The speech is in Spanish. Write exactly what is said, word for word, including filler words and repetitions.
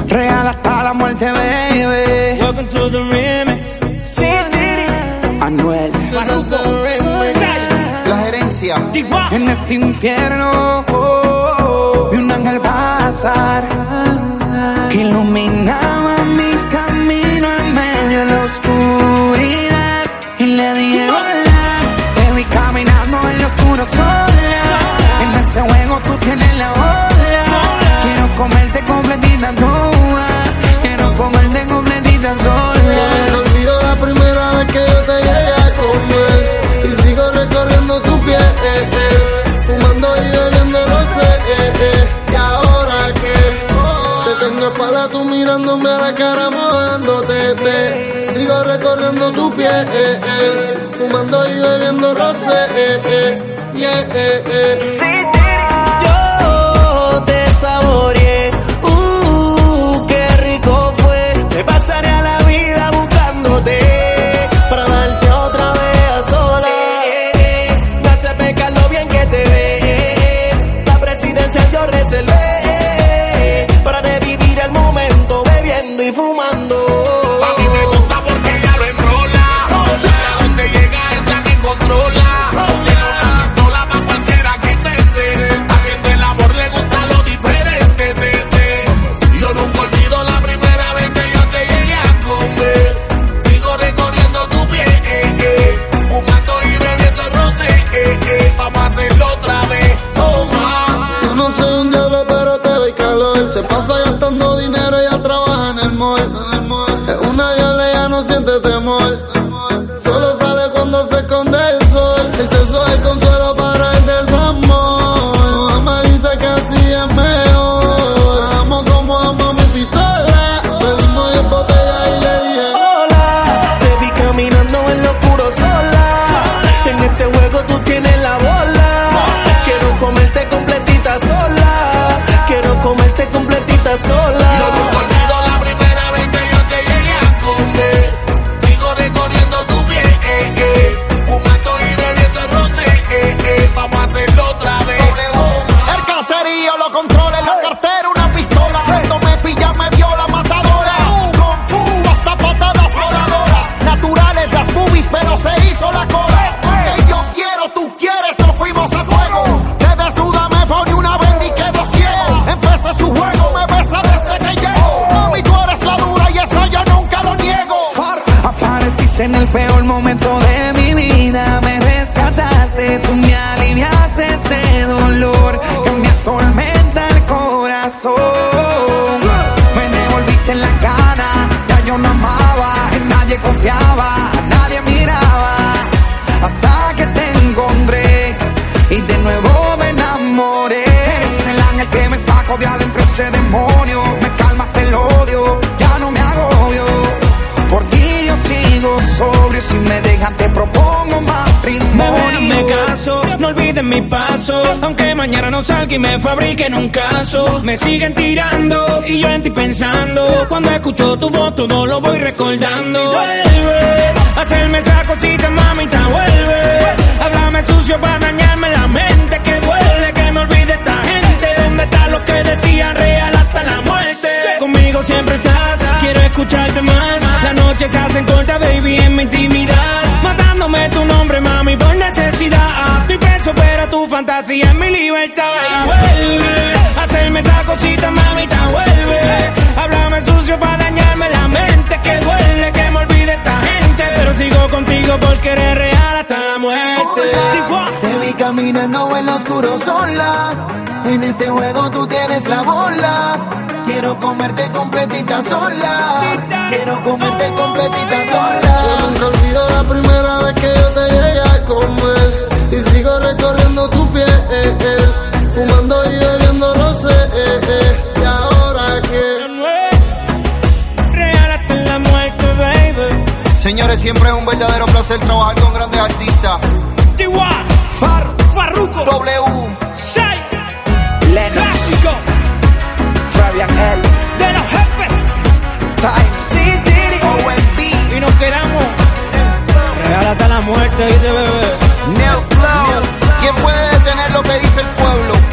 Real hasta la muerte, baby. Welcome to the remix. Sí, Anuel. La gerencia. En este infierno oh, vi un ángel pasar que iluminaba mi camino en medio de la oscuridad. Y le dije hola, te vi caminando en lo oscuro sola. En este juego tú tienes la ola. Quiero comerte completita toda. Quiero comerte completita sola. No olvido la primera vez que yo te llegué a comer. Y sigo recorriendo tu piel, eh, eh, fumando y bebiendo rosé, eh, eh. Y ahora que te tengo espalda, tú mirándome a la cara, mojándote, te. Sigo recorriendo tu piel, eh, eh, fumando y bebiendo rosé, eh, eh. Yeah, eh, eh. Yo te saboreé, uh, qué rico fue. Me pasaré a la vida buscándote para darte otra vez a sola. Me hace pecar lo bien que te ve. La presidencia yo reservé para revivir el momento bebiendo y fumando. A mí me gusta porque ella lo enrola. A donde llega es la que controla. Tiene una pistola pa' cualquiera que invente. Haciendo el amor le gusta lo diferente. Te, te. Yo nunca olvido la primera vez que yo te llegué a comer. Sigo recorriendo tu piel, eh, eh, fumando y bebiendo rosé, eh, eh. Vamos a hacerlo otra vez, toma. Yo no soy un diablo, pero te doy calor. Se pasa gastando dinero, ella trabaja en el mall. Es una diabla, ella no siente temor. Solo sale cuando se esconde el sol. El sexo es el consuelo para el desamor. Mamá dice que así es mejor. Amo como amo mi pistola. Pedimos en botella y le dije Hola, te vi caminando en lo oscuro sola. En este juego tú tienes la bola. Quiero comerte completita sola. Quiero comerte completita sola. Yo nunca olvido la primera vez que yo te llegué a comer. Sigo recorriendo tu piel, eh, eh, fumando y bebiendo rosé, eh, eh. Vamos a hacerlo otra vez. El caserío lo controla en la cartera, una pistola. Cuando me pilla me viola matadora. Con fu, hasta patadas voladoras. Naturales las boobies, pero se hizo la cola. Que yo quiero, tú quieres, nos fuimos a fuego. Se desnuda, me pone una venda y quedo ciego. Empieza su juego, me besa desde que llego. Mami, tú eres la dura y eso yo nunca lo niego. Apareciste en el peor momento de mi vida. Me rescataste, tú me aliviaste este dolor que me atormenta el corazón. Me devolviste en la cara, ya yo no amaba, en nadie confiaba, a nadie miraba. Hasta que te encontré y de nuevo me enamoré. Eres el ángel que me saco de adentro ese demonio. Me calmaste el odio, ya no me agobio. Por ti yo sigo sobrio, si me dejan te propongo matrimonio. Me caso, no olviden mi paso. Aunque mañana no salga y me fabriquen un caso. Me siguen tirando y yo en ti pensando. Cuando escucho tu voz todo lo voy recordando. Vuelve a hacerme esa cosita, mamita, vuelve. Háblame sucio para dañarme la mente. Que duele que me olvide esta gente. ¿Dónde está lo que decían real hasta la muerte? Conmigo siempre estás, quiero escucharte más. Las noches se hacen cortas, baby, en mi intimidad. Matándome tu nombre, mami, por necesidad. Estoy preso, pero tu fantasía es mi libertad. Y vuelve a hacerme esa cosita, mamita, vuelve. Háblame sucio para dañarme la mente. Que duele que me olvide esta gente. Pero sigo contigo porque eres real hasta la muerte. te vi caminando en lo oscuro sola. En este juego tú tienes la bola. Quiero comerte completita sola. Quiero comerte completita sola. Yo nunca olvido la primera vez que yo te llegué a comer. Y sigo recorriendo tu piel, eh, eh, fumando y bebiendo rosé, eh, eh. Y ahora que real hasta la muerte, baby. Señores, siempre es un verdadero placer trabajar con grandes artistas. Tiwa, Far, Farruko, W, Shai, Lennox, Clásico, Fabian L, de los jefes. Time City, O M B, Y nos quedamos real hasta la muerte, ¿viste, bebé? Neo Flow. ¿Quién puede detener lo que dice el pueblo?